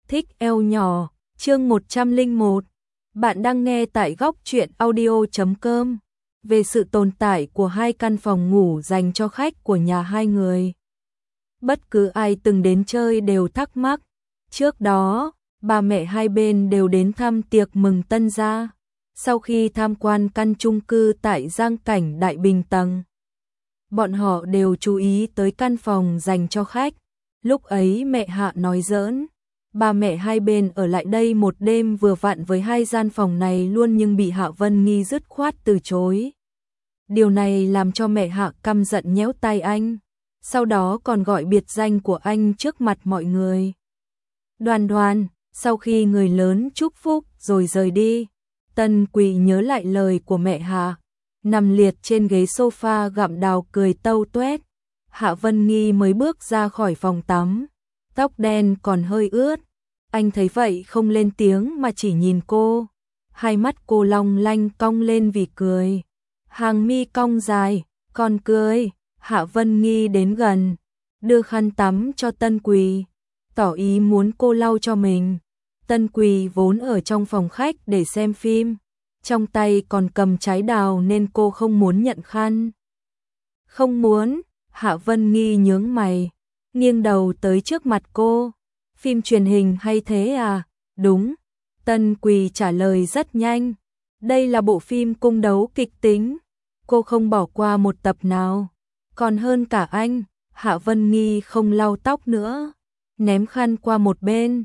Thích eo nhỏ, chương 101. Bạn đang nghe tại góc truyện audio.com về sự tồn tại của hai căn phòng ngủ dành cho khách của nhà hai người. Bất cứ ai từng đến chơi đều thắc mắc. Trước đó, ba mẹ hai bên đều đến thăm tiệc mừng tân gia. Sau khi tham quan căn chung cư tại Giang Cảnh Đại Bình tầng, bọn họ đều chú ý tới căn phòng dành cho khách. Lúc ấy mẹ Hạ nói giỡn, ba mẹ hai bên ở lại đây một đêm vừa vặn với hai gian phòng này luôn, nhưng bị Hạ Vân Nghi dứt khoát từ chối. Điều này làm cho mẹ Hạ căm giận nhéo tay anh, sau đó còn gọi biệt danh của anh trước mặt mọi người. Đoan Đoan, sau khi người lớn chúc phúc rồi rời đi, Tân Quỳ nhớ lại lời của mẹ Hạ, nằm liệt trên ghế sofa gặm đào cười tâu tuét. Hạ Vân Nghi mới bước ra khỏi phòng tắm, tóc đen còn hơi ướt. Anh thấy vậy không lên tiếng mà chỉ nhìn cô. Hai mắt cô long lanh cong lên vì cười. Hàng mi cong dài, còn cười. Hạ Vân Nghi đến gần, đưa khăn tắm cho Tân Quỳ, tỏ ý muốn cô lau cho mình. Tân Quỳ vốn ở trong phòng khách để xem phim, trong tay còn cầm trái đào nên cô không muốn nhận khăn. Không muốn. Hạ Vân Nghi nhướng mày, nghiêng đầu tới trước mặt cô. Phim truyền hình hay thế à? Đúng. Tân Quỳ trả lời rất nhanh. Đây là bộ phim cung đấu kịch tính. Cô không bỏ qua một tập nào. Còn hơn cả anh. Hạ Vân Nghi không lau tóc nữa, ném khăn qua một bên.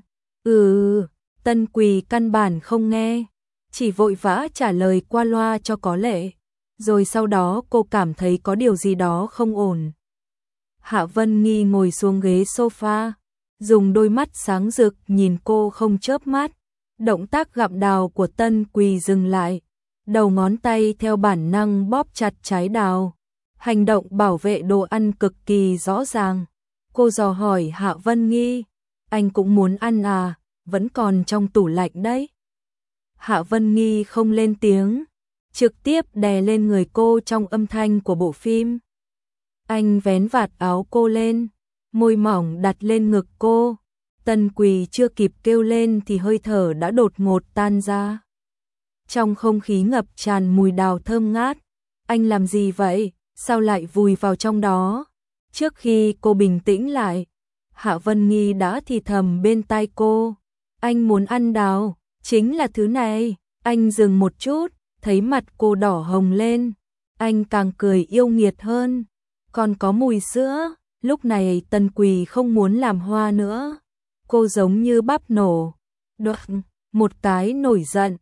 Tân Quỳ căn bản không nghe, chỉ vội vã trả lời qua loa cho có lệ. Rồi sau đó cô cảm thấy có điều gì đó không ổn. Hạ Vân Nghi ngồi xuống ghế sofa, dùng đôi mắt sáng rực nhìn cô không chớp mắt. Động tác gặm đào của Tân Quỳ dừng lại, đầu ngón tay theo bản năng bóp chặt trái đào. Hành động bảo vệ đồ ăn cực kỳ rõ ràng. Cô dò hỏi Hạ Vân Nghi, anh cũng muốn ăn à, vẫn còn trong tủ lạnh đấy. Hạ Vân Nghi không lên tiếng, trực tiếp đè lên người cô trong âm thanh của bộ phim. Anh vén vạt áo cô lên, môi mỏng đặt lên ngực cô. Tân Quỳ chưa kịp kêu lên thì hơi thở đã đột ngột tan ra. Trong không khí ngập tràn mùi đào thơm ngát. Anh làm gì vậy? Sao lại vùi vào trong đó? Trước khi cô bình tĩnh lại, Hạ Vân Nghi đã thì thầm bên tai cô. Anh muốn ăn đào, chính là thứ này. Anh dừng một chút, thấy mặt cô đỏ hồng lên. Anh càng cười yêu nghiệt hơn. Còn có mùi sữa. Lúc này Tân Quỳ không muốn làm hoa nữa. Cô giống như bắp nổ. Đột một cái nổi giận.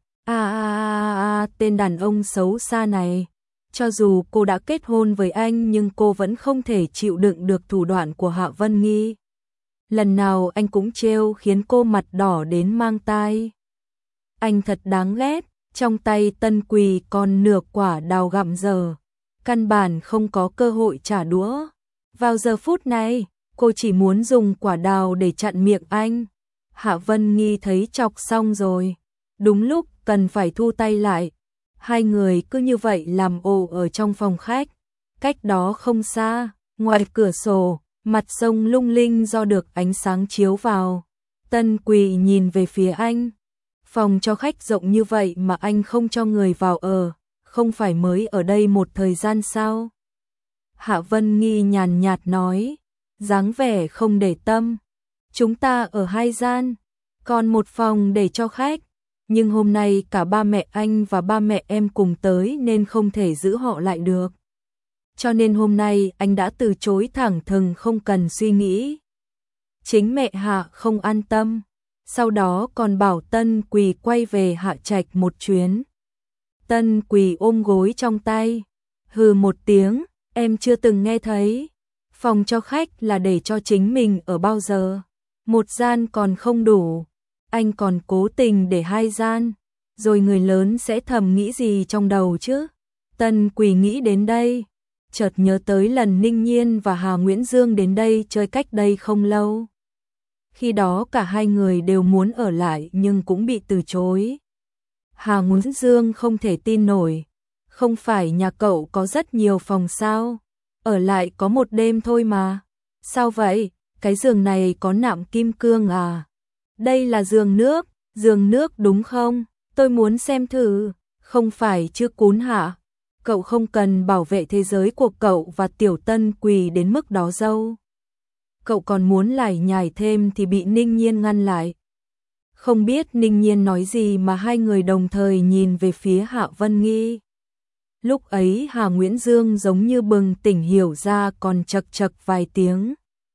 Tên đàn ông xấu xa này. Cho dù cô đã kết hôn với anh nhưng cô vẫn không thể chịu đựng được thủ đoạn của Hạ Vân Nghi. Lần nào anh cũng trêu khiến cô mặt đỏ đến mang tai. Anh thật đáng ghét. Trong tay Tân Quỳ còn nửa quả đào gặm dở, căn bản không có cơ hội trả đũa. Vào giờ phút này, cô chỉ muốn dùng quả đào để chặn miệng anh. Hạ Vân Nghi thấy chọc xong rồi, đúng lúc cần phải thu tay lại. Hai người cứ như vậy làm ồ ở trong phòng khách. Cách đó không xa, ngoài cửa sổ, mặt sông lung linh do được ánh sáng chiếu vào. Tân Quỳ nhìn về phía anh. Phòng cho khách rộng như vậy mà anh không cho người vào ở, không phải mới ở đây một thời gian sao? Hạ Vân Nghi nhàn nhạt nói, dáng vẻ không để tâm. Chúng ta ở hai gian, còn một phòng để cho khách. Nhưng hôm nay cả ba mẹ anh và ba mẹ em cùng tới nên không thể giữ họ lại được. Cho nên hôm nay anh đã từ chối thẳng thừng không cần suy nghĩ. Chính mẹ Hạ không an tâm. Sau đó còn bảo Tân Quỳ quay về Hạ Trạch một chuyến. Tân Quỳ ôm gối trong tay, hừ một tiếng, em chưa từng nghe thấy. Phòng cho khách là để cho chính mình ở bao giờ. Một gian còn không đủ, anh còn cố tình để hai gian, rồi người lớn sẽ thầm nghĩ gì trong đầu chứ. Tân Quỳ nghĩ đến đây, chợt nhớ tới lần Ninh Nhiên và Hà Nguyễn Dương đến đây chơi cách đây không lâu. Khi đó cả hai người đều muốn ở lại nhưng cũng bị từ chối. Hà Nguyễn Dương không thể tin nổi. Không phải nhà cậu có rất nhiều phòng sao? Ở lại có một đêm thôi mà. Sao vậy? Cái giường này có nạm kim cương à? Đây là giường nước đúng không? Tôi muốn xem thử. Không phải chứ Cún Hạ. Cậu không cần bảo vệ thế giới của cậu và Tiểu Tân Quỳ đến mức đó đâu. Cậu còn muốn lải nhải thêm thì bị Ninh Nhiên ngăn lại. Không biết Ninh Nhiên nói gì mà hai người đồng thời nhìn về phía Hạ Vân Nghi. Lúc ấy Hà Nguyễn Dương giống như bừng tỉnh hiểu ra còn chật chật vài tiếng.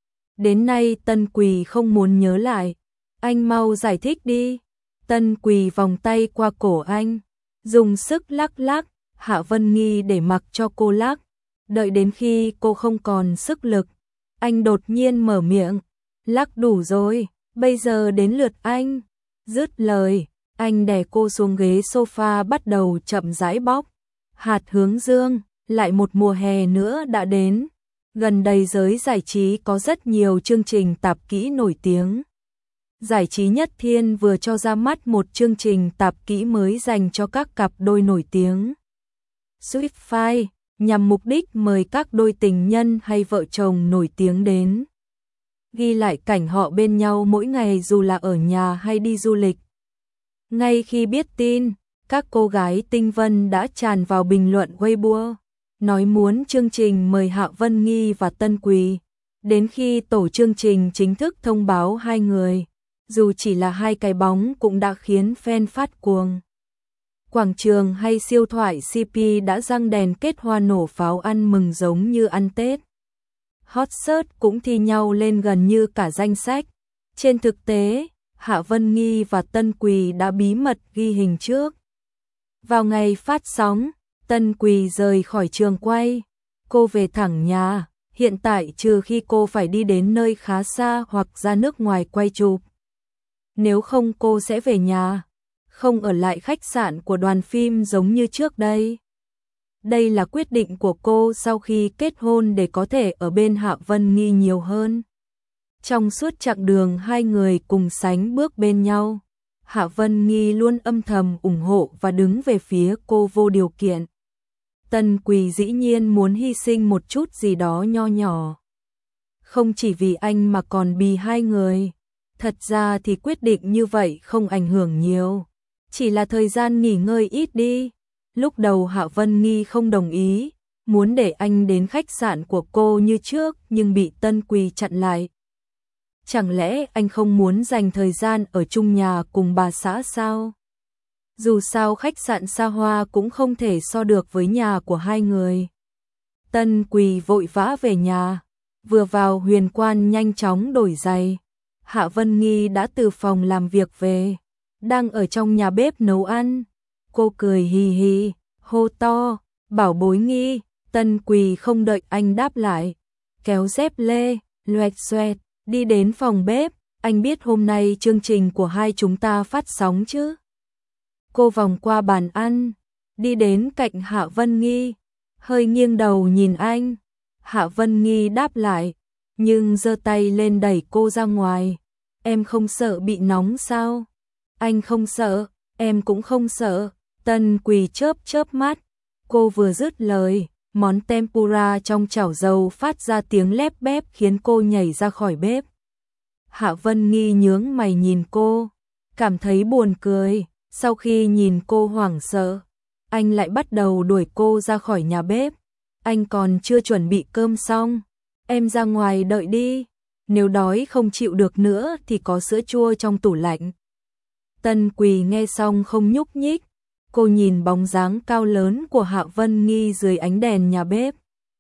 Đến nay Tân Quỳ không muốn nhớ lại. Anh mau giải thích đi. Tân Quỳ vòng tay qua cổ anh, dùng sức lắc lắc. Hạ Vân Nghi để mặc cho cô lắc. Đợi đến khi cô không còn sức lực, anh đột nhiên mở miệng. Lắc đủ rồi, bây giờ đến lượt anh. Dứt lời, anh đè cô xuống ghế sofa bắt đầu chậm rãi bóc. Hạt hướng dương, lại một mùa hè nữa đã đến. Gần đây giới giải trí có rất nhiều chương trình tạp kỹ nổi tiếng. Giải trí Nhất Thiên vừa cho ra mắt một chương trình tạp kỹ mới dành cho các cặp đôi nổi tiếng. Sweet File, nhằm mục đích mời các đôi tình nhân hay vợ chồng nổi tiếng đến. Ghi lại cảnh họ bên nhau mỗi ngày dù là ở nhà hay đi du lịch. Ngay khi biết tin, các cô gái tinh vân đã tràn vào bình luận Weibo, nói muốn chương trình mời Hạ Vân Nghi và Tân Quỳ. Đến khi tổ chương trình chính thức thông báo hai người, dù chỉ là hai cái bóng cũng đã khiến fan phát cuồng. Quảng trường hay siêu thoại CP đã răng đèn kết hoa nổ pháo ăn mừng giống như ăn Tết. Hot search cũng thi nhau lên gần như cả danh sách. Trên thực tế, Hạ Vân Nghi và Tân Quỳ đã bí mật ghi hình trước. Vào ngày phát sóng, Tân Quỳ rời khỏi trường quay. Cô về thẳng nhà, hiện tại trừ khi cô phải đi đến nơi khá xa hoặc ra nước ngoài quay chụp. Nếu không cô sẽ về nhà, không ở lại khách sạn của đoàn phim giống như trước đây. Đây là quyết định của cô sau khi kết hôn để có thể ở bên Hạ Vân Nghi nhiều hơn. Trong suốt chặng đường hai người cùng sánh bước bên nhau, Hạ Vân Nghi luôn âm thầm ủng hộ và đứng về phía cô vô điều kiện. Tân Quỳ dĩ nhiên muốn hy sinh một chút gì đó nho nhỏ. Không chỉ vì anh mà còn vì hai người. Thật ra thì quyết định như vậy không ảnh hưởng nhiều. Chỉ là thời gian nghỉ ngơi ít đi. Lúc đầu Hạ Vân Nghi không đồng ý, muốn để anh đến khách sạn của cô như trước nhưng bị Tân Quỳ chặn lại. Chẳng lẽ anh không muốn dành thời gian ở chung nhà cùng bà xã sao? Dù sao khách sạn xa hoa cũng không thể so được với nhà của hai người. Tân Quỳ vội vã về nhà, vừa vào huyền quan nhanh chóng đổi giày. Hạ Vân Nghi đã từ phòng làm việc về, đang ở trong nhà bếp nấu ăn. Cô cười hì hì, hô to, bảo bối Nghi. Tân Quỳ không đợi anh đáp lại, kéo dép lê, loẹt xoẹt, đi đến phòng bếp. Anh biết hôm nay chương trình của hai chúng ta phát sóng chứ? Cô vòng qua bàn ăn, đi đến cạnh Hạ Vân Nghi, hơi nghiêng đầu nhìn anh. Hạ Vân Nghi đáp lại, nhưng giơ tay lên đẩy cô ra ngoài. Em không sợ bị nóng sao? Anh không sợ, em cũng không sợ. Tân Quỳ chớp chớp mắt. Cô vừa dứt lời, món tempura trong chảo dầu phát ra tiếng lép bép khiến cô nhảy ra khỏi bếp. Hạ Vân Nghi nhướng mày nhìn cô, cảm thấy buồn cười. Sau khi nhìn cô hoảng sợ, anh lại bắt đầu đuổi cô ra khỏi nhà bếp. Anh còn chưa chuẩn bị cơm xong, em ra ngoài đợi đi. Nếu đói không chịu được nữa thì có sữa chua trong tủ lạnh. Tân Quỳ nghe xong không nhúc nhích. Cô nhìn bóng dáng cao lớn của Hạ Vân Nghi dưới ánh đèn nhà bếp.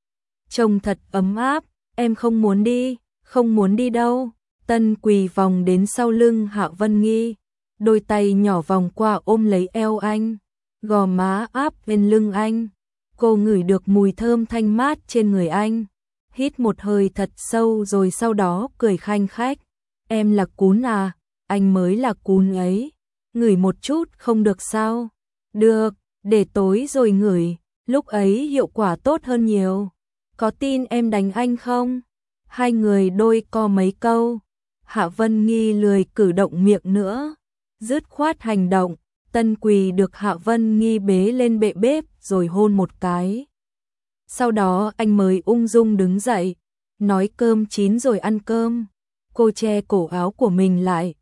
Trông thật ấm áp, em không muốn đi, không muốn đi đâu. Tân Quỳ vòng đến sau lưng Hạ Vân Nghi, đôi tay nhỏ vòng qua ôm lấy eo anh, gò má áp bên lưng anh. Cô ngửi được mùi thơm thanh mát trên người anh, hít một hơi thật sâu rồi sau đó cười khanh khách. Em là Cún à, anh mới là Cún ấy, ngửi một chút không được sao? Được, để tối rồi ngửi, lúc ấy hiệu quả tốt hơn nhiều. Có tin em đánh anh không? Hai người đôi co mấy câu. Hạ Vân Nghi lười cử động miệng nữa, dứt khoát hành động. Tân Quỳ được Hạ Vân Nghi bế lên bệ bếp rồi hôn một cái. Sau đó anh mới ung dung đứng dậy, nói cơm chín rồi ăn cơm. Cô che cổ áo của mình lại,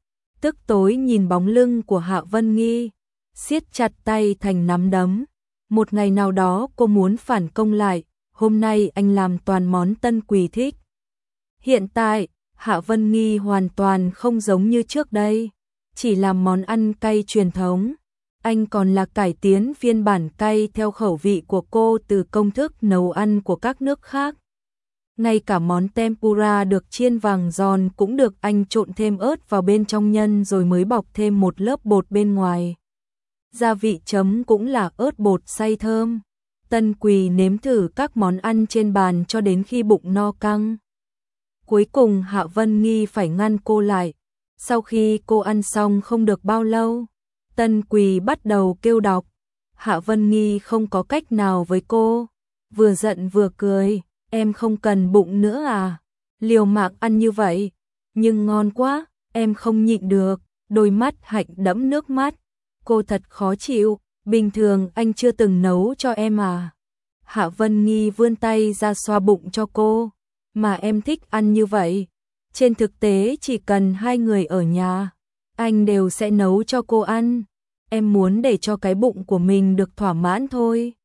tức tối nhìn bóng lưng của Hạ Vân Nghi, siết chặt tay thành nắm đấm. Một ngày nào đó cô muốn phản công lại, hôm nay anh làm toàn món Tân Quỳ thích. Hiện tại, Hạ Vân Nghi hoàn toàn không giống như trước đây, chỉ làm món ăn cay truyền thống. Anh còn là cải tiến phiên bản cay theo khẩu vị của cô từ công thức nấu ăn của các nước khác. Ngay cả món tempura được chiên vàng giòn cũng được anh trộn thêm ớt vào bên trong nhân rồi mới bọc thêm một lớp bột bên ngoài. Gia vị chấm cũng là ớt bột xay thơm. Tân Quỳ nếm thử các món ăn trên bàn cho đến khi bụng no căng. Cuối cùng Hạ Vân Nghi phải ngăn cô lại. Sau khi cô ăn xong không được bao lâu, Tân Quỳ bắt đầu kêu đọc. Hạ Vân Nghi không có cách nào với cô, vừa giận vừa cười. Em không cần bụng nữa à? Liều mạng ăn như vậy, nhưng ngon quá, em không nhịn được. Đôi mắt Hạnh đẫm nước mắt. Cô thật khó chịu, bình thường anh chưa từng nấu cho em à? Hạ Vân Nghi vươn tay ra xoa bụng cho cô. Mà em thích ăn như vậy. Trên thực tế chỉ cần hai người ở nhà, anh đều sẽ nấu cho cô ăn. Em muốn để cho cái bụng của mình được thỏa mãn thôi.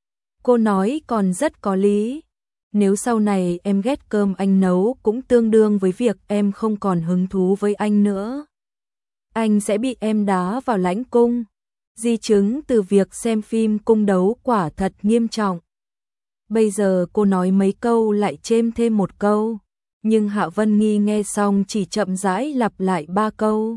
Cô nói còn rất có lý. Nếu sau này em ghét cơm anh nấu cũng tương đương với việc em không còn hứng thú với anh nữa. Anh sẽ bị em đá vào lãnh cung. Di chứng từ việc xem phim cung đấu quả thật nghiêm trọng. Bây giờ cô nói mấy câu lại chêm thêm một câu. Nhưng Hạ Vân Nghi nghe xong chỉ chậm rãi lặp lại 3 câu.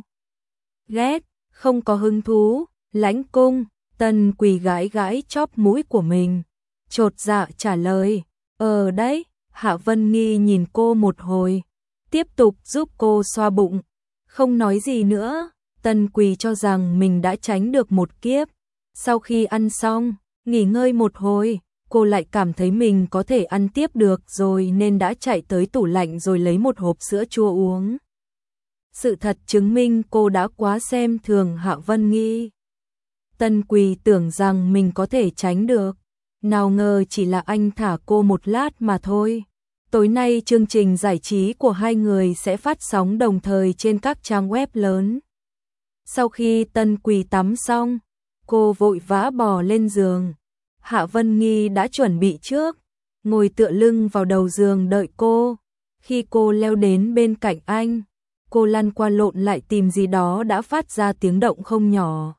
Ghét, không có hứng thú, lãnh cung. Tân Quỳ gãi gãi chóp mũi của mình, chột dạ trả lời. Đấy. Hạ Vân Nghi nhìn cô một hồi, tiếp tục giúp cô xoa bụng, không nói gì nữa. Tân Quỳ cho rằng mình đã tránh được một kiếp. Sau khi ăn xong, nghỉ ngơi một hồi, cô lại cảm thấy mình có thể ăn tiếp được rồi nên đã chạy tới tủ lạnh rồi lấy một hộp sữa chua uống. Sự thật chứng minh cô đã quá xem thường Hạ Vân Nghi. Tân Quỳ tưởng rằng mình có thể tránh được, nào ngờ chỉ là anh thả cô một lát mà thôi. Tối nay chương trình giải trí của hai người sẽ phát sóng đồng thời trên các trang web lớn. Sau khi Tân Quỳ tắm xong, cô vội vã bò lên giường. Hạ Vân Nghi đã chuẩn bị trước, ngồi tựa lưng vào đầu giường đợi cô. Khi cô leo đến bên cạnh anh, cô lăn qua lộn lại tìm gì đó đã phát ra tiếng động không nhỏ.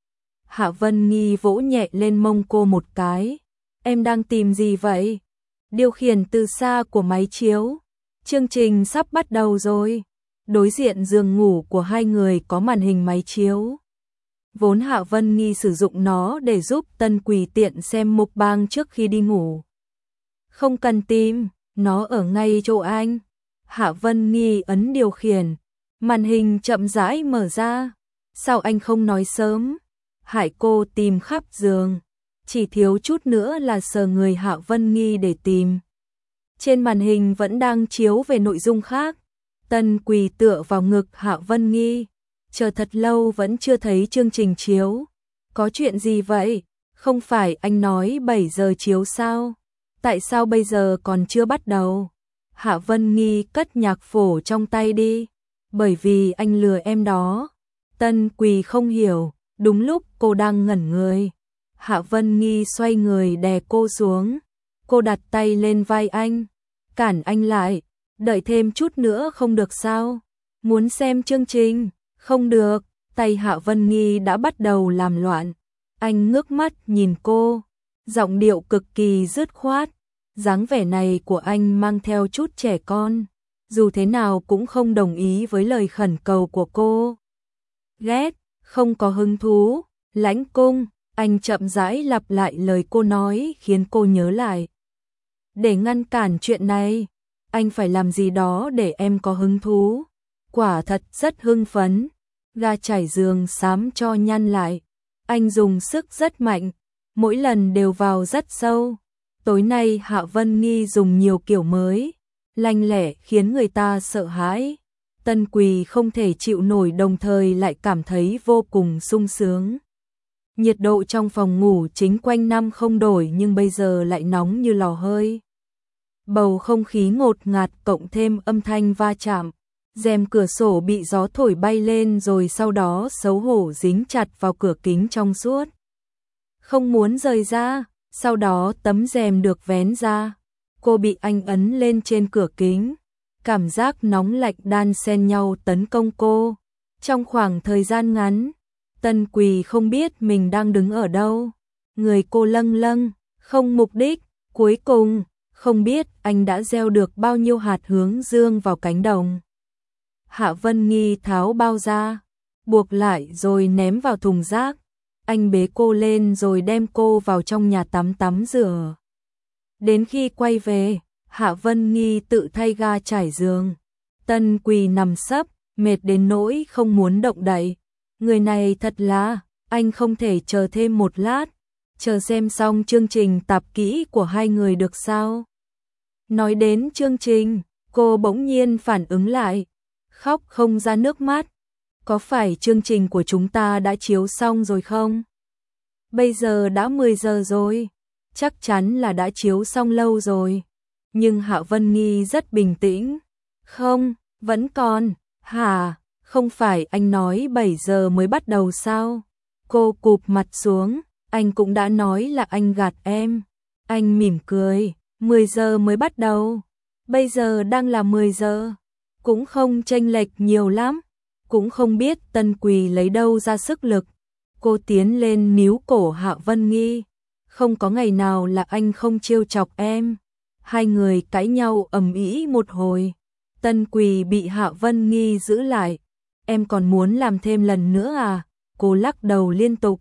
Hạ Vân Nghi vỗ nhẹ lên mông cô một cái. Em đang tìm gì vậy? Điều khiển từ xa của máy chiếu. Chương trình sắp bắt đầu rồi. Đối diện giường ngủ của hai người có màn hình máy chiếu. Vốn Hạ Vân Nghi sử dụng nó để giúp Tân Quỳ tiện xem mukbang trước khi đi ngủ. Không cần tìm, nó ở ngay chỗ anh. Hạ Vân Nghi ấn điều khiển, màn hình chậm rãi mở ra. Sao anh không nói sớm? Hại cô tìm khắp giường, chỉ thiếu chút nữa là sờ người Hạ Vân Nghi để tìm. Trên màn hình vẫn đang chiếu về nội dung khác. Tân Quỳ tựa vào ngực Hạ Vân Nghi, chờ thật lâu vẫn chưa thấy chương trình chiếu. Có chuyện gì vậy? Không phải anh nói 7 giờ chiếu sao? Tại sao bây giờ còn chưa bắt đầu? Hạ Vân Nghi cất nhạc phổ trong tay đi. Bởi vì anh lừa em đó. Tân Quỳ không hiểu, đúng lúc cô đang ngẩn người. Hạ Vân Nghi xoay người đè cô xuống. Cô đặt tay lên vai anh, cản anh lại. Đợi thêm chút nữa không được sao? Muốn xem chương trình? Không được. Tay Hạ Vân Nghi đã bắt đầu làm loạn. Anh ngước mắt nhìn cô, giọng điệu cực kỳ dứt khoát. Dáng vẻ này của anh mang theo chút trẻ con, dù thế nào cũng không đồng ý với lời khẩn cầu của cô. Ghét, không có hứng thú, lãnh cung. Anh chậm rãi lặp lại lời cô nói khiến cô nhớ lại. Để ngăn cản chuyện này, anh phải làm gì đó để em có hứng thú. Quả thật rất hưng phấn. Ga trải giường xám cho nhăn lại. Anh dùng sức rất mạnh, mỗi lần đều vào rất sâu. Tối nay Hạ Vân Nghi dùng nhiều kiểu mới, lanh lẹ khiến người ta sợ hãi. Tân Quỳ không thể chịu nổi đồng thời lại cảm thấy vô cùng sung sướng. Nhiệt độ trong phòng ngủ chính quanh năm không đổi nhưng bây giờ lại nóng như lò hơi. Bầu không khí ngột ngạt cộng thêm âm thanh va chạm, Rèm cửa sổ bị gió thổi bay lên rồi sau đó xấu hổ dính chặt vào cửa kính trong suốt. Không muốn rời ra, sau đó tấm rèm được vén ra. Cô bị anh ấn lên trên cửa kính. Cảm giác nóng lạnh đan xen nhau tấn công cô. Trong khoảng thời gian ngắn, Tân Quỳ không biết mình đang đứng ở đâu. Người cô lâng lâng, không mục đích. Cuối cùng, không biết anh đã gieo được bao nhiêu hạt hướng dương vào cánh đồng. Hạ Vân Nghi tháo bao ra, buộc lại rồi ném vào thùng rác. Anh bế cô lên rồi đem cô vào trong nhà tắm rửa. Đến khi quay về, Hạ Vân Nghi tự thay ga trải giường. Tân Quỳ nằm sấp, mệt đến nỗi không muốn động đậy. Người này thật là, anh không thể chờ thêm một lát, chờ xem xong chương trình tạp kỹ của hai người được sao? Nói đến chương trình, cô bỗng nhiên phản ứng lại, khóc không ra nước mắt. Có phải chương trình của chúng ta đã chiếu xong rồi không? Bây giờ đã 10 giờ rồi, chắc chắn là đã chiếu xong lâu rồi. Nhưng Hạ Vân Nghi rất bình tĩnh. Không, vẫn còn. Hả, không phải anh nói 7 giờ mới bắt đầu sao? Cô cụp mặt xuống, anh cũng đã nói là anh gạt em. Anh mỉm cười, 10 giờ mới bắt đầu. Bây giờ đang là 10 giờ. Cũng không chênh lệch nhiều lắm. Cũng không biết Tân Quỳ lấy đâu ra sức lực. Cô tiến lên níu cổ Hạ Vân Nghi. Không có ngày nào là anh không trêu chọc em. Hai người cãi nhau ầm ĩ một hồi. Tân Quỳ bị Hạ Vân Nghi giữ lại. Em còn muốn làm thêm lần nữa à? Cô lắc đầu liên tục.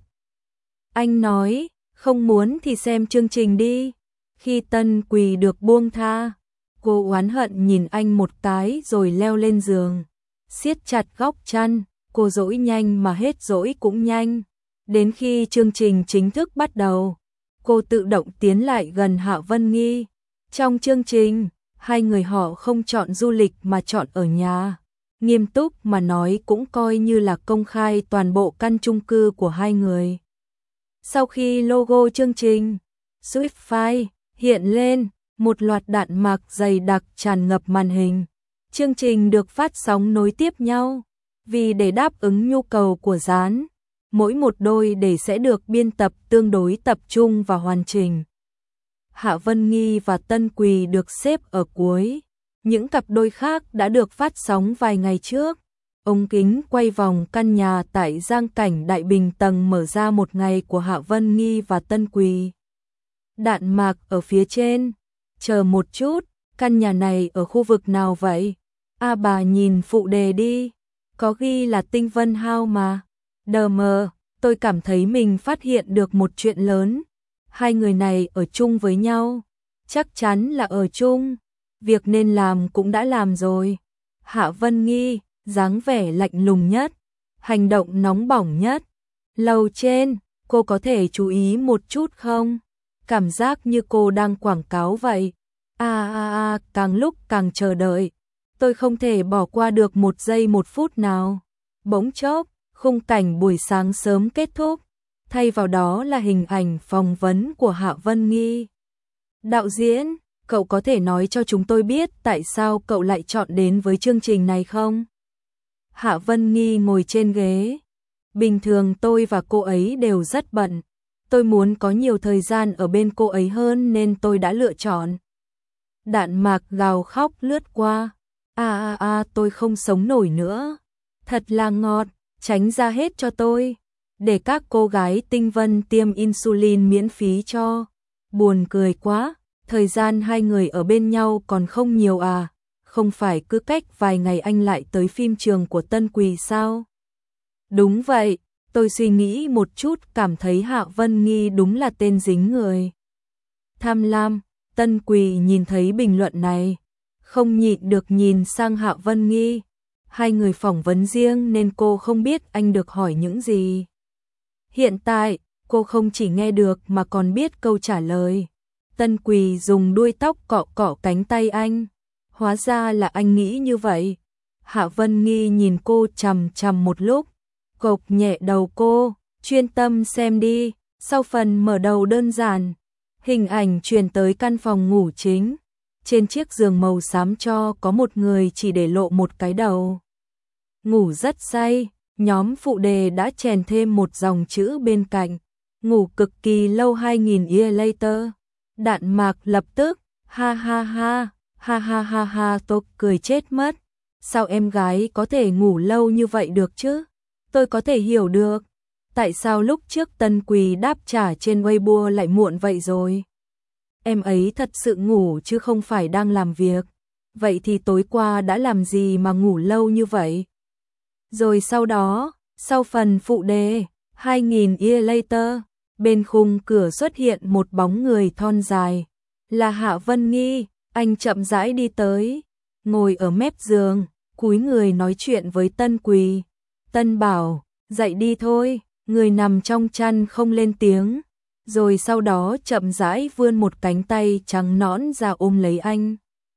Anh nói, không muốn thì xem chương trình đi. Khi Tân Quỳ được buông tha, cô oán hận nhìn anh một cái rồi leo lên giường. Siết chặt góc chăn, cô dỗi nhanh mà hết dỗi cũng nhanh. Đến khi chương trình chính thức bắt đầu, cô tự động tiến lại gần Hạ Vân Nghi. Trong chương trình, hai người họ không chọn du lịch mà chọn ở nhà. Nghiêm túc mà nói cũng coi như là công khai toàn bộ căn chung cư của hai người. Sau khi logo chương trình Swift hiện lên, một loạt đạn mạc dày đặc tràn ngập màn hình. Chương trình được phát sóng nối tiếp nhau. Vì để đáp ứng nhu cầu của dán, mỗi một đôi để sẽ được biên tập tương đối tập trung và hoàn chỉnh. Hạ Vân Nghi và Tân Quỳ được xếp ở cuối. Những cặp đôi khác đã được phát sóng vài ngày trước. Ống kính quay vòng căn nhà tại Giang Cảnh Đại Bình tầng mở ra một ngày của Hạ Vân Nghi và Tân Quỳ. Đạn mạc ở phía trên. Chờ một chút, căn nhà này ở khu vực nào vậy? Bà nhìn phụ đề đi. Có ghi là Tinh Vân House mà. Đờ mờ, tôi cảm thấy mình phát hiện được một chuyện lớn. Hai người này ở chung với nhau. Chắc chắn là ở chung. Việc nên làm cũng đã làm rồi. Hạ Vân Nghi, dáng vẻ lạnh lùng nhất. Hành động nóng bỏng nhất. Lầu trên, cô có thể chú ý một chút không? Cảm giác như cô đang quảng cáo vậy. Càng lúc càng chờ đợi. Tôi không thể bỏ qua được một giây một phút nào. Bỗng chốc, khung cảnh buổi sáng sớm kết thúc. Thay vào đó là hình ảnh phỏng vấn của Hạ Vân Nghi. Đạo diễn, cậu có thể nói cho chúng tôi biết tại sao cậu lại chọn đến với chương trình này không? Hạ Vân Nghi ngồi trên ghế. Bình thường tôi và cô ấy đều rất bận. Tôi muốn có nhiều thời gian ở bên cô ấy hơn nên tôi đã lựa chọn. Đạn mạc gào khóc lướt qua. Tôi không sống nổi nữa. Thật là ngọt, tránh ra hết cho tôi. Để các cô gái Tinh Vân tiêm insulin miễn phí cho. Buồn cười quá, thời gian hai người ở bên nhau còn không nhiều à. Không phải cứ cách vài ngày anh lại tới phim trường của Tân Quỳ sao? Đúng vậy, tôi suy nghĩ một chút cảm thấy Hạ Vân Nghi đúng là tên dính người. Tham lam, Tân Quỳ nhìn thấy bình luận này. Không nhịn được nhìn sang Hạ Vân Nghi. Hai người phỏng vấn riêng nên cô không biết anh được hỏi những gì. Hiện tại, cô không chỉ nghe được mà còn biết câu trả lời. Tân Quỳ dùng đuôi tóc cọ cọ cánh tay anh. Hóa ra là anh nghĩ như vậy. Hạ Vân Nghi nhìn cô chằm chằm một lúc. Gộc nhẹ đầu cô, chuyên tâm xem đi. Sau phần mở đầu đơn giản, hình ảnh truyền tới căn phòng ngủ chính. Trên chiếc giường màu xám cho có một người chỉ để lộ một cái đầu. Ngủ rất say, nhóm phụ đề đã chèn thêm một dòng chữ bên cạnh. Ngủ cực kỳ lâu 2000 years later. Đạn Mạc lập tức, ha ha ha, ha ha ha ha, tôi cười chết mất. Sao em gái có thể ngủ lâu như vậy được chứ? Tôi có thể hiểu được. Tại sao lúc trước Tân Quỳ đáp trả trên Weibo lại muộn vậy rồi? Em ấy thật sự ngủ chứ không phải đang làm việc. Vậy thì tối qua đã làm gì mà ngủ lâu như vậy? Rồi sau đó, sau phần phụ đề, 2000 years later, bên khung cửa xuất hiện một bóng người thon dài. Là Hạ Vân Nghi, anh chậm rãi đi tới, ngồi ở mép giường, cúi người nói chuyện với Tân Quỳ. Tân bảo, dậy đi thôi, người nằm trong chăn không lên tiếng. Rồi sau đó chậm rãi vươn một cánh tay trắng nõn ra ôm lấy anh.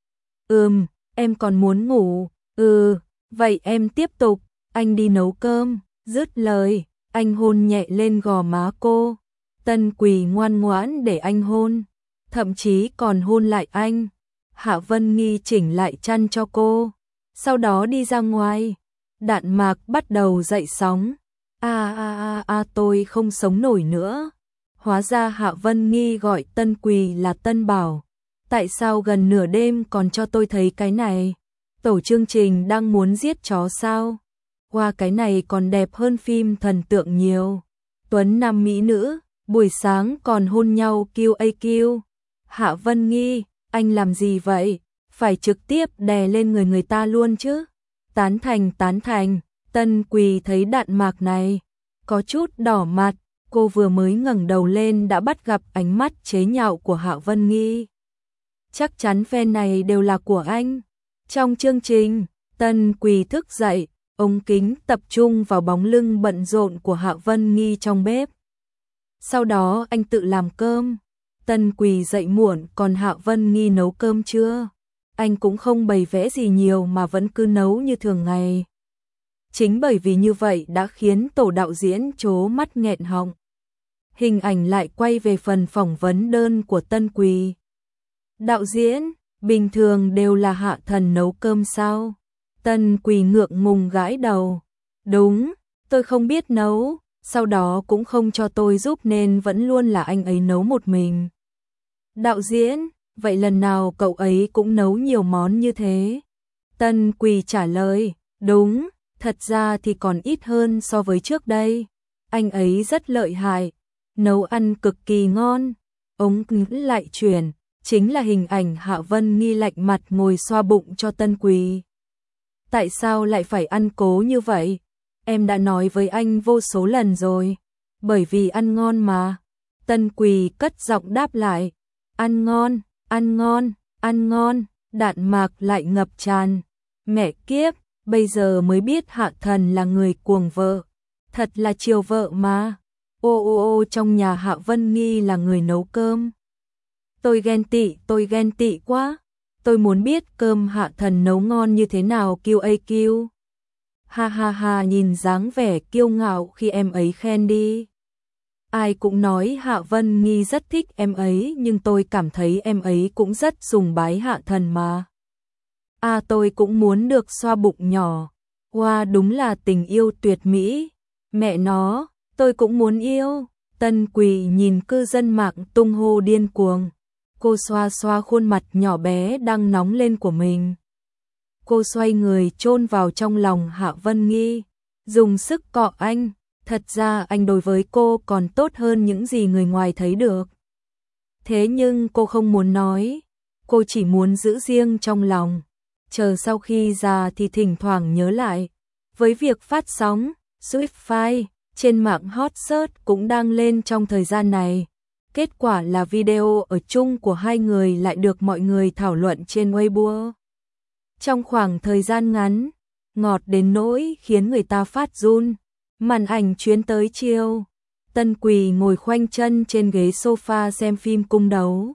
Em còn muốn ngủ. Vậy em tiếp tục, anh đi nấu cơm. Dứt lời, anh hôn nhẹ lên gò má cô. Tân Quỳ ngoan ngoãn để anh hôn, thậm chí còn hôn lại anh. Hạ Vân Nghi chỉnh lại chăn cho cô, sau đó đi ra ngoài. Đạn Mạc bắt đầu dậy sóng. Tôi không sống nổi nữa. Hóa ra Hạ Vân Nghi gọi Tân Quỳ là Tân Bảo. Tại sao gần nửa đêm còn cho tôi thấy cái này? Tổ chương trình đang muốn giết chó sao? Qua cái này còn đẹp hơn phim thần tượng nhiều. Tuấn nam mỹ nữ, buổi sáng còn hôn nhau QAQ. Hạ Vân Nghi, anh làm gì vậy? Phải trực tiếp đè lên người ta luôn chứ? Tán thành, Tân Quỳ thấy Đạn Mạc này, có chút đỏ mặt, cô vừa mới ngẩng đầu lên đã bắt gặp ánh mắt chế nhạo của Hạ Vân Nghi. Chắc chắn fan này đều là của anh. Trong chương trình, Tân Quỳ thức dậy, ống kính tập trung vào bóng lưng bận rộn của Hạ Vân Nghi trong bếp. Sau đó anh tự làm cơm. Tân Quỳ dậy muộn còn Hạ Vân Nghi nấu cơm chưa? Anh cũng không bày vẽ gì nhiều mà vẫn cứ nấu như thường ngày. Chính bởi vì như vậy đã khiến tổ đạo diễn trố mắt nghẹn họng. Hình ảnh lại quay về phần phỏng vấn đơn của Tân Quỳ. Đạo diễn, bình thường đều là Hạ Thần nấu cơm sao? Tân Quỳ ngượng ngùng gãi đầu. Đúng, tôi không biết nấu, sau đó cũng không cho tôi giúp nên vẫn luôn là anh ấy nấu một mình. Đạo diễn, vậy lần nào cậu ấy cũng nấu nhiều món như thế? Tân Quỳ trả lời, đúng, thật ra thì còn ít hơn so với trước đây. Anh ấy rất lợi hại, nấu ăn cực kỳ ngon. Ống kính lại chuyển, chính là hình ảnh Hạ Vân Nghi lạnh mặt ngồi xoa bụng cho Tân Quỳ. Tại sao lại phải ăn cố như vậy? Em đã nói với anh vô số lần rồi, bởi vì ăn ngon mà. Tân Quỳ cất giọng đáp lại, ăn ngon, ăn ngon, ăn ngon. Đạn Mạc lại ngập tràn. Mẹ kiếp, bây giờ mới biết Hạ Thần là người cuồng vợ. Thật là chiều vợ mà. Trong nhà Hạ Vân Nghi là người nấu cơm. Tôi ghen tị quá. Tôi muốn biết cơm Hạ Thần nấu ngon như thế nào QAQ. Ha ha ha, nhìn dáng vẻ kiêu ngạo khi em ấy khen đi. Ai cũng nói Hạ Vân Nghi rất thích em ấy nhưng tôi cảm thấy em ấy cũng rất sùng bái Hạ Thần mà. Tôi cũng muốn được xoa bụng nhỏ. Wow, đúng là tình yêu tuyệt mỹ. Mẹ nó, tôi cũng muốn yêu. Tân Quỳ nhìn cư dân mạng tung hô điên cuồng. Cô xoa xoa khuôn mặt nhỏ bé đang nóng lên của mình. Cô xoay người chôn vào trong lòng Hạ Vân Nghi, dùng sức cọ anh. Thật ra anh đối với cô còn tốt hơn những gì người ngoài thấy được. Thế nhưng cô không muốn nói, cô chỉ muốn giữ riêng trong lòng. Chờ sau khi già thì thỉnh thoảng nhớ lại. Với việc phát sóng, Swiftfile trên mạng hot search cũng đang lên trong thời gian này. Kết quả là video ở chung của hai người lại được mọi người thảo luận trên Weibo. Trong khoảng thời gian ngắn, ngọt đến nỗi khiến người ta phát run. Màn ảnh chuyến tới chiều, Tân Quỳ ngồi khoanh chân trên ghế sofa xem phim cung đấu.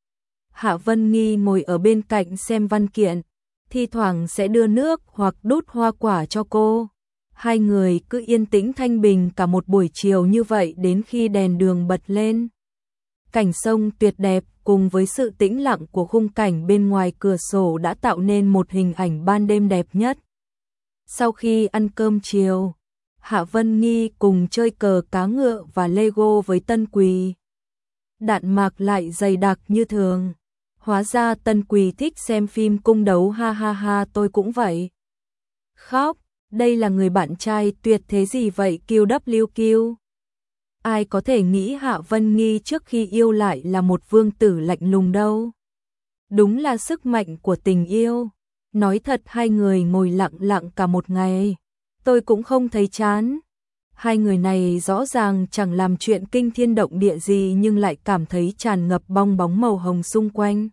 Hạ Vân Nghi ngồi ở bên cạnh xem văn kiện, thi thoảng sẽ đưa nước hoặc đút hoa quả cho cô. Hai người cứ yên tĩnh thanh bình cả một buổi chiều như vậy đến khi đèn đường bật lên. Cảnh sông tuyệt đẹp, cùng với sự tĩnh lặng của khung cảnh bên ngoài cửa sổ đã tạo nên một hình ảnh ban đêm đẹp nhất. Sau khi ăn cơm chiều, Hạ Vân Nghi cùng chơi cờ cá ngựa và Lego với Tân Quỳ. Đạn mạc lại dày đặc như thường. Hóa ra Tân Quỳ thích xem phim cung đấu, ha ha ha, tôi cũng vậy. Khóc, đây là người bạn trai tuyệt thế gì vậy QWQ. Ai có thể nghĩ Hạ Vân Nghi trước khi yêu lại là một vương tử lạnh lùng đâu. Đúng là sức mạnh của tình yêu. Nói thật, hai người ngồi lặng lặng cả một ngày, tôi cũng không thấy chán. Hai người này rõ ràng chẳng làm chuyện kinh thiên động địa gì nhưng lại cảm thấy tràn ngập bong bóng màu hồng xung quanh.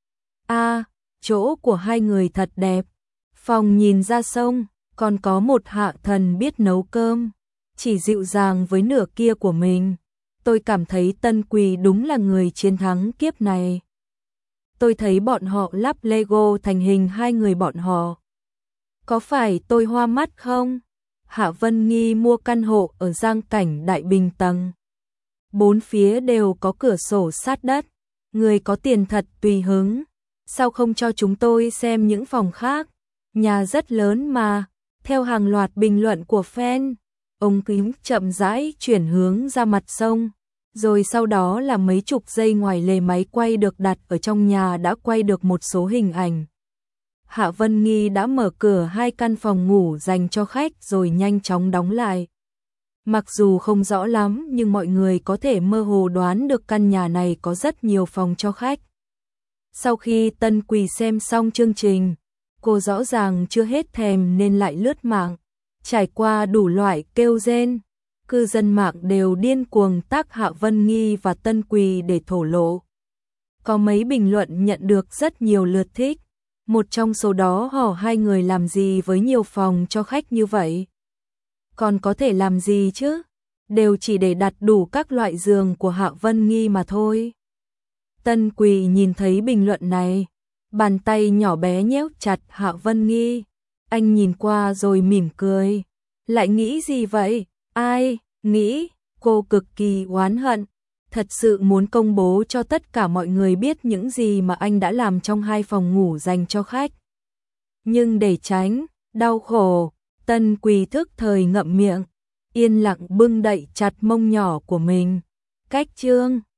Chỗ của hai người thật đẹp. Phòng nhìn ra sông, còn có một hạ thần biết nấu cơm, chỉ dịu dàng với nửa kia của mình. Tôi cảm thấy Tân Quỳ đúng là người chiến thắng kiếp này. Tôi thấy bọn họ lắp Lego thành hình hai người bọn họ. Có phải tôi hoa mắt không? Hạ Vân Nghi mua căn hộ ở Giang Cảnh Đại Bình tầng 4 phía đều có cửa sổ sát đất. Người có tiền thật tùy hứng. Sao không cho chúng tôi xem những phòng khác? Nhà rất lớn mà. Theo hàng loạt bình luận của fan, ông kính chậm rãi chuyển hướng ra mặt sông. Rồi sau đó là mấy chục giây ngoài lề máy quay được đặt ở trong nhà đã quay được một số hình ảnh. Hạ Vân Nghi đã mở cửa hai căn phòng ngủ dành cho khách rồi nhanh chóng đóng lại. Mặc dù không rõ lắm nhưng mọi người có thể mơ hồ đoán được căn nhà này có rất nhiều phòng cho khách. Sau khi Tân Quỳ xem xong chương trình, cô rõ ràng chưa hết thèm nên lại lướt mạng, trải qua đủ loại kêu rên. Cư dân mạng đều điên cuồng tag Hạ Vân Nghi và Tân Quỳ để thổ lộ. Có mấy bình luận nhận được rất nhiều lượt thích. Một trong số đó hỏi hai người làm gì với nhiều phòng cho khách như vậy. Còn có thể làm gì chứ? Đều chỉ để đặt đủ các loại giường của Hạ Vân Nghi mà thôi. Tân Quỳ nhìn thấy bình luận này, bàn tay nhỏ bé nhéo chặt Hạ Vân Nghi. Anh nhìn qua rồi mỉm cười. Lại nghĩ gì vậy? Ai? Nghĩ? Cô cực kỳ oán hận. Thật sự muốn công bố cho tất cả mọi người biết những gì mà anh đã làm trong hai phòng ngủ dành cho khách. Nhưng để tránh đau khổ, Tân Quỳ thức thời ngậm miệng, yên lặng bưng đậy chặt mông nhỏ của mình. Cách chương